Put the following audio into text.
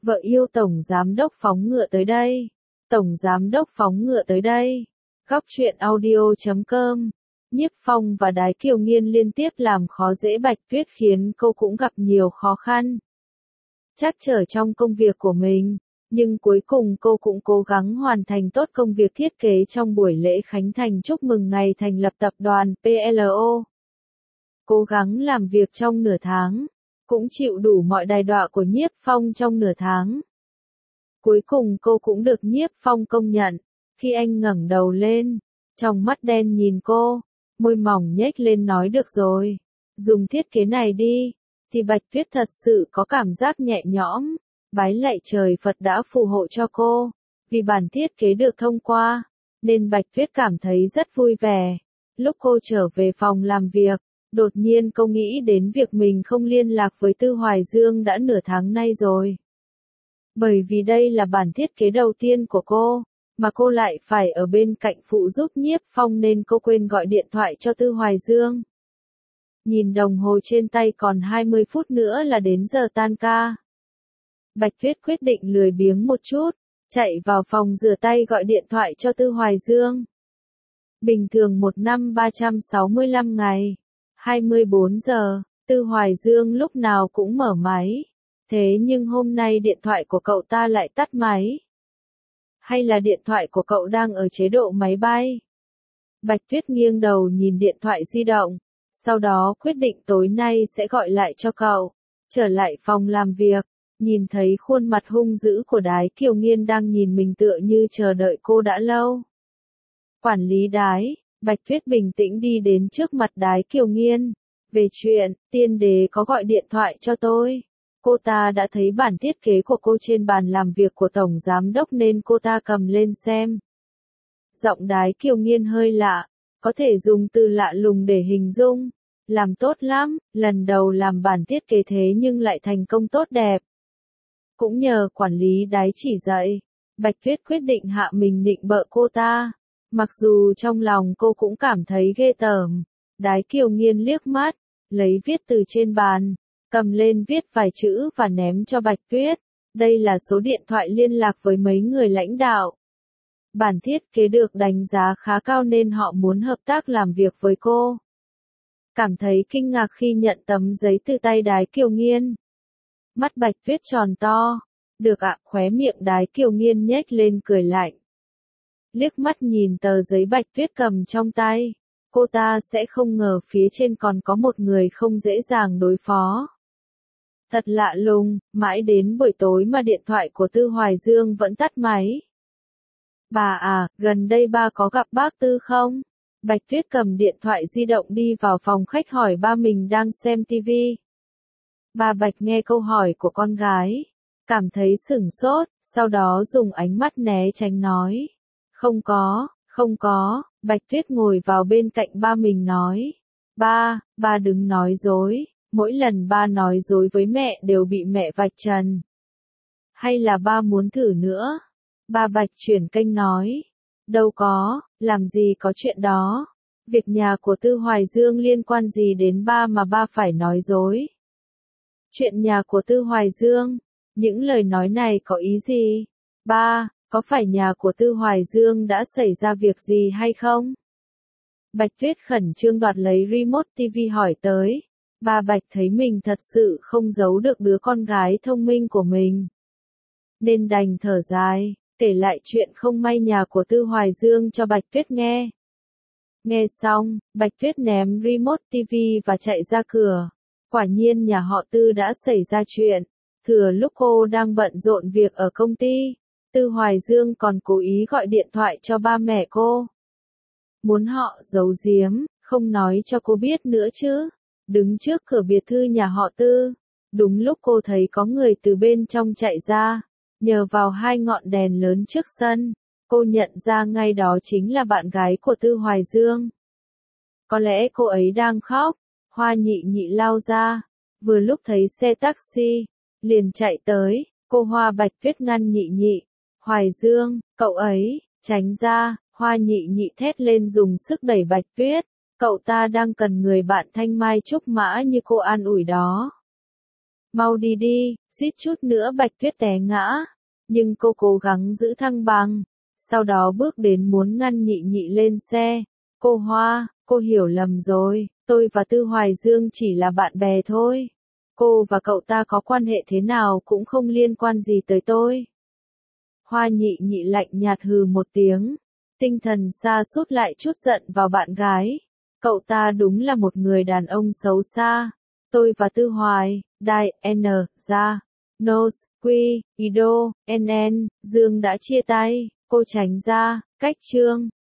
Vợ yêu tổng giám đốc phóng ngựa tới đây. Tổng giám đốc phóng ngựa tới đây. Góc truyện audio.com. Nhiếp Phong và Đái Kiều Nghiên liên tiếp làm khó dễ Bạch Tuyết khiến cô cũng gặp nhiều khó khăn. Trắc trở trong công việc của mình, nhưng cuối cùng cô cũng cố gắng hoàn thành tốt công việc thiết kế trong buổi lễ khánh thành chúc mừng ngày thành lập tập đoàn PLO. Cố gắng làm việc trong nửa tháng, cũng chịu đủ mọi đày đọa của Nhiếp Phong trong nửa tháng. Cuối cùng cô cũng được Nhiếp Phong công nhận, khi anh ngẩng đầu lên, trong mắt đen nhìn cô, môi mỏng nhếch lên nói được rồi, dùng thiết kế này đi, thì Bạch Tuyết thật sự có cảm giác nhẹ nhõm, bái lạy trời Phật đã phù hộ cho cô, vì bản thiết kế được thông qua, nên Bạch Tuyết cảm thấy rất vui vẻ. Lúc cô trở về phòng làm việc, đột nhiên cô nghĩ đến việc mình không liên lạc với Tư Hoài Dương đã nửa tháng nay rồi. Bởi vì đây là bản thiết kế đầu tiên của cô, mà cô lại phải ở bên cạnh phụ giúp Nhiếp Phong nên cô quên gọi điện thoại cho Tư Hoài Dương. Nhìn đồng hồ trên tay còn 20 phút nữa là đến giờ tan ca. Bạch Tuyết quyết định lười biếng một chút, chạy vào phòng rửa tay gọi điện thoại cho Tư Hoài Dương. Bình thường một năm 365 ngày, 24 giờ, Tư Hoài Dương lúc nào cũng mở máy. Thế nhưng hôm nay điện thoại của cậu ta lại tắt máy. Hay là điện thoại của cậu đang ở chế độ máy bay? Bạch Tuyết nghiêng đầu nhìn điện thoại di động, sau đó quyết định tối nay sẽ gọi lại cho cậu. Trở lại phòng làm việc, nhìn thấy khuôn mặt hung dữ của Đái Kiều Nghiên đang nhìn mình tựa như chờ đợi cô đã lâu. Quản lý Đái, Bạch Tuyết bình tĩnh đi đến trước mặt Đái Kiều Nghiên. Về chuyện, tiên đế có gọi điện thoại cho tôi. Cô ta đã thấy bản thiết kế của cô trên bàn làm việc của Tổng Giám đốc nên cô ta cầm lên xem. Giọng Đái Kiều Nghiên hơi lạ, có thể dùng từ lạ lùng để hình dung. Làm tốt lắm, lần đầu làm bản thiết kế thế nhưng lại thành công tốt đẹp. Cũng nhờ quản lý Đái chỉ dạy, Bạch Tuyết quyết định hạ mình nịnh bợ cô ta. Mặc dù trong lòng cô cũng cảm thấy ghê tởm. Đái Kiều Nghiên liếc mắt, lấy viết từ trên bàn, cầm lên viết vài chữ và ném cho Bạch Tuyết. Đây là số điện thoại liên lạc với mấy người lãnh đạo. Bản thiết kế được đánh giá khá cao nên họ muốn hợp tác làm việc với cô. Cảm thấy kinh ngạc khi nhận tấm giấy từ tay Đái Kiều Nghiên. Mắt Bạch Tuyết tròn to. Được ạ, khóe miệng Đái Kiều Nghiên nhếch lên cười lạnh. Liếc mắt nhìn tờ giấy Bạch Tuyết cầm trong tay, cô ta sẽ không ngờ phía trên còn có một người không dễ dàng đối phó. Thật lạ lùng, mãi đến buổi tối mà điện thoại của Tư Hoài Dương vẫn tắt máy. Bà à, gần đây ba có gặp bác Tư không? Bạch Tuyết cầm điện thoại di động đi vào phòng khách hỏi ba mình đang xem TV. Bà Bạch nghe câu hỏi của con gái, cảm thấy sửng sốt, sau đó dùng ánh mắt né tránh nói. Không có, Bạch Tuyết ngồi vào bên cạnh ba mình nói. Ba đừng nói dối, mỗi lần ba nói dối với mẹ đều bị mẹ vạch trần. Hay là ba muốn thử nữa? Ba Bạch chuyển kênh nói. Đâu có, làm gì có chuyện đó. Việc nhà của Tư Hoài Dương liên quan gì đến ba mà ba phải nói dối? Chuyện nhà của Tư Hoài Dương, những lời nói này có ý gì? Ba, có phải nhà của Tư Hoài Dương đã xảy ra việc gì hay không? Bạch Tuyết khẩn trương đoạt lấy remote TV hỏi tới. Ba Bạch thấy mình thật sự không giấu được đứa con gái thông minh của mình, nên đành thở dài, kể lại chuyện không may nhà của Tư Hoài Dương cho Bạch Tuyết nghe. Nghe xong, Bạch Tuyết ném remote TV và chạy ra cửa. Quả nhiên nhà họ Tư đã xảy ra chuyện. Thừa lúc cô đang bận rộn việc ở công ty, Tư Hoài Dương còn cố ý gọi điện thoại cho ba mẹ cô. Muốn họ giấu giếm, không nói cho cô biết nữa chứ. Đứng trước cửa biệt thự nhà họ Tư, đúng lúc cô thấy có người từ bên trong chạy ra, nhờ vào hai ngọn đèn lớn trước sân, cô nhận ra ngay đó chính là bạn gái của Tư Hoài Dương. Có lẽ cô ấy đang khóc. Hoa Nhị Nhị lao ra, vừa lúc thấy xe taxi, liền chạy tới. Cô Hoa Bạch Tuyết ngăn Nhị Nhị. Hoài Dương, cậu ấy, tránh ra. Hoa Nhị Nhị thét lên dùng sức đẩy Bạch Tuyết. Cậu ta đang cần người bạn thanh mai trúc mã như cô an ủi đó. Mau đi đi, suýt chút nữa Bạch Tuyết té ngã. Nhưng cô cố gắng giữ thăng bằng. Sau đó bước đến muốn ngăn Nhị Nhị lên xe. Cô Hoa, cô hiểu lầm rồi, tôi và Tư Hoài Dương chỉ là bạn bè thôi. Cô và cậu ta có quan hệ thế nào cũng không liên quan gì tới tôi. Hoa Nhị Nhị lạnh nhạt hừ một tiếng. Tinh thần sa sút lại chút giận vào bạn gái. Cậu ta đúng là một người đàn ông xấu xa. Tôi và Tư Hoài, Đại, N, Gia, Nos, Quy, Ido, NN, Dương đã chia tay. Cô tránh ra, cách Trương.